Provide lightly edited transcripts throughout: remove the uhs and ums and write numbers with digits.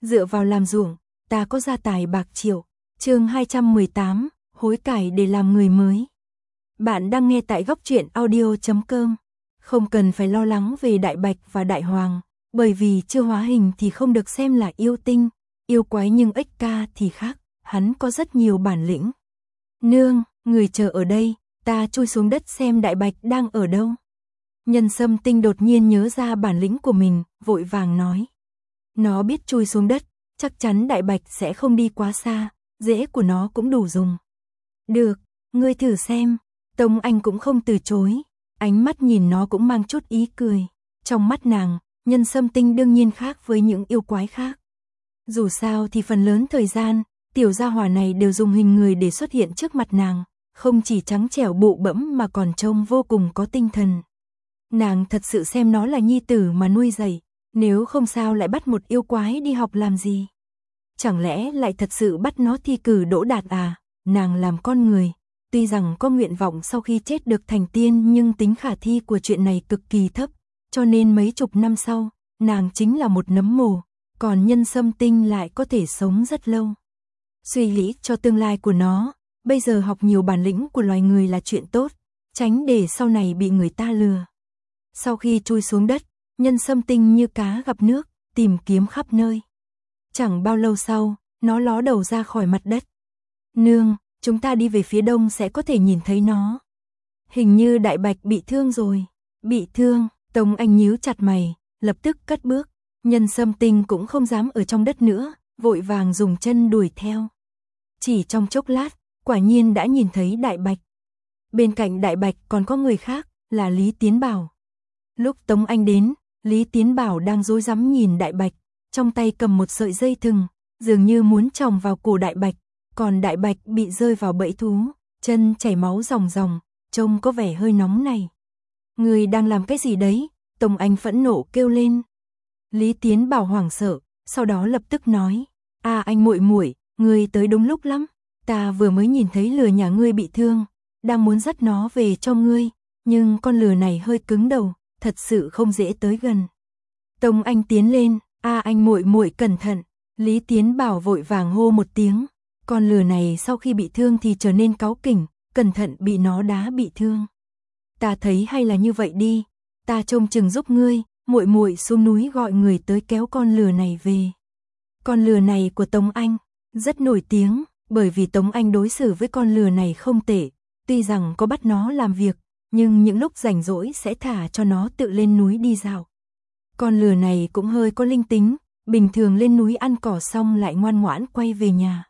dựa vào làm ruộng, ta có gia tài bạc triệu. Chương 218, hối cải để làm người mới. Bạn đang nghe tại góc truyện audio.com. Không cần phải lo lắng về Đại Bạch và Đại Hoàng, bởi vì chưa hóa hình thì không được xem là yêu tinh, yêu quái, nhưng ếch ca thì khác, hắn có rất nhiều bản lĩnh. Nương, người chờ ở đây, ta chui xuống đất xem Đại Bạch đang ở đâu. Nhân Sâm Tinh đột nhiên nhớ ra bản lĩnh của mình, vội vàng nói. Nó biết chui xuống đất, chắc chắn Đại Bạch sẽ không đi quá xa, rễ của nó cũng đủ dùng. Được, ngươi thử xem. Tống Anh cũng không từ chối, ánh mắt nhìn nó cũng mang chút ý cười. Trong mắt nàng, Nhân Sâm Tinh đương nhiên khác với những yêu quái khác. Dù sao thì phần lớn thời gian, tiểu gia hỏa này đều dùng hình người để xuất hiện trước mặt nàng, không chỉ trắng trẻo bụ bẫm mà còn trông vô cùng có tinh thần. Nàng thật sự xem nó là nhi tử mà nuôi dạy, nếu không sao lại bắt một yêu quái đi học làm gì? Chẳng lẽ lại thật sự bắt nó thi cử đỗ đạt à? Nàng làm con người, tuy rằng có nguyện vọng sau khi chết được thành tiên, nhưng tính khả thi của chuyện này cực kỳ thấp, cho nên mấy chục năm sau, nàng chính là một nấm mồ, còn Nhân Sâm Tinh lại có thể sống rất lâu. Suy nghĩ cho tương lai của nó, bây giờ học nhiều bản lĩnh của loài người là chuyện tốt, tránh để sau này bị người ta lừa. Sau khi chui xuống đất, Nhân Sâm Tinh như cá gặp nước, tìm kiếm khắp nơi. Chẳng bao lâu sau, nó ló đầu ra khỏi mặt đất. Nương, chúng ta đi về phía đông sẽ có thể nhìn thấy nó. Hình như Đại Bạch bị thương rồi. Bị thương, Tống Anh nhíu chặt mày, lập tức cất bước. Nhân Sâm Tinh cũng không dám ở trong đất nữa, vội vàng dùng chân đuổi theo. Chỉ trong chốc lát, quả nhiên đã nhìn thấy Đại Bạch. Bên cạnh Đại Bạch còn có người khác, là Lý Tiến Bảo. Lúc Tống Anh đến, Lý Tiến Bảo đang rối rắm nhìn Đại Bạch, trong tay cầm một sợi dây thừng, dường như muốn chòng vào cổ Đại Bạch, còn Đại Bạch bị rơi vào bẫy thú, chân chảy máu ròng ròng, trông có vẻ hơi nóng này. Người đang làm cái gì đấy? Tống Anh phẫn nộ kêu lên. Lý Tiến Bảo hoảng sợ, sau đó lập tức nói, anh muội muội, ngươi tới đúng lúc lắm, ta vừa mới nhìn thấy lừa nhà ngươi bị thương, đang muốn dắt nó về cho ngươi, nhưng con lừa này hơi cứng đầu, thật sự không dễ tới gần. Tống Anh tiến lên, anh muội muội cẩn thận. Lý Tiến Bảo vội vàng hô một tiếng, con lừa này sau khi bị thương thì trở nên cáu kỉnh, cẩn thận bị nó đá bị thương. Ta thấy hay là như vậy đi, ta trông chừng giúp ngươi, muội muội xuống núi gọi người tới kéo con lừa này về. Con lừa này của Tống Anh rất nổi tiếng, bởi vì Tống Anh đối xử với con lừa này không tệ, tuy rằng có bắt nó làm việc, nhưng những lúc rảnh rỗi sẽ thả cho nó tự lên núi đi dạo. Con lừa này cũng hơi có linh tính, bình thường lên núi ăn cỏ xong lại ngoan ngoãn quay về nhà.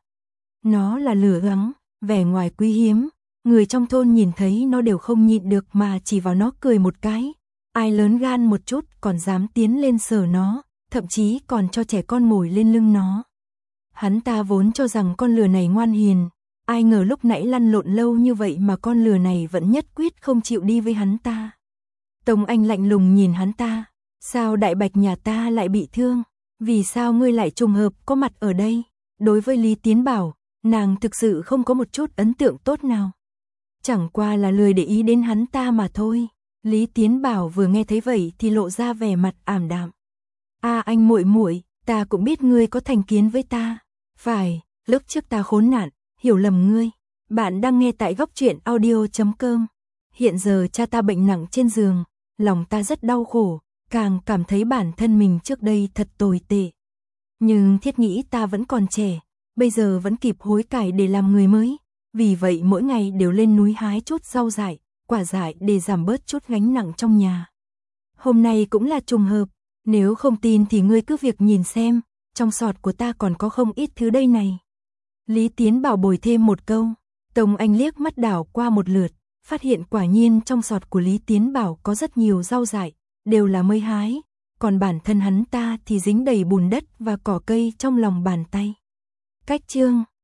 Nó là lừa gắng, vẻ ngoài quý hiếm, người trong thôn nhìn thấy nó đều không nhịn được mà chỉ vào nó cười một cái. Ai lớn gan một chút còn dám tiến lên sờ nó, thậm chí còn cho trẻ con ngồi lên lưng nó. Hắn ta vốn cho rằng con lừa này ngoan hiền, ai ngờ lúc nãy lăn lộn lâu như vậy mà con lừa này vẫn nhất quyết không chịu đi với hắn ta. Tống Anh lạnh lùng nhìn hắn ta, sao Đại Bạch nhà ta lại bị thương? Vì sao ngươi lại trùng hợp có mặt ở đây? Đối với Lý Tiến Bảo, nàng thực sự không có một chút ấn tượng tốt nào. Chẳng qua là lười để ý đến hắn ta mà thôi. Lý Tiến Bảo vừa nghe thấy vậy thì lộ ra vẻ mặt ảm đạm. Anh muội muội, ta cũng biết ngươi có thành kiến với ta. Phải, lúc trước ta khốn nạn, hiểu lầm ngươi. Bạn đang nghe tại góc truyện audio.com. Hiện giờ cha ta bệnh nặng trên giường, lòng ta rất đau khổ, càng cảm thấy bản thân mình trước đây thật tồi tệ. Nhưng thiết nghĩ ta vẫn còn trẻ, bây giờ vẫn kịp hối cải để làm người mới. Vì vậy mỗi ngày đều lên núi hái chút rau dại, quả dại để giảm bớt chút gánh nặng trong nhà. Hôm nay cũng là trùng hợp, nếu không tin thì ngươi cứ việc nhìn xem, trong sọt của ta còn có không ít thứ đây này. Lý Tiến Bảo bồi thêm một câu, Tống Anh liếc mắt đảo qua một lượt, phát hiện quả nhiên trong sọt của Lý Tiến Bảo có rất nhiều rau dại, đều là mới hái, còn bản thân hắn ta thì dính đầy bùn đất và cỏ cây trong lòng bàn tay. Cách chương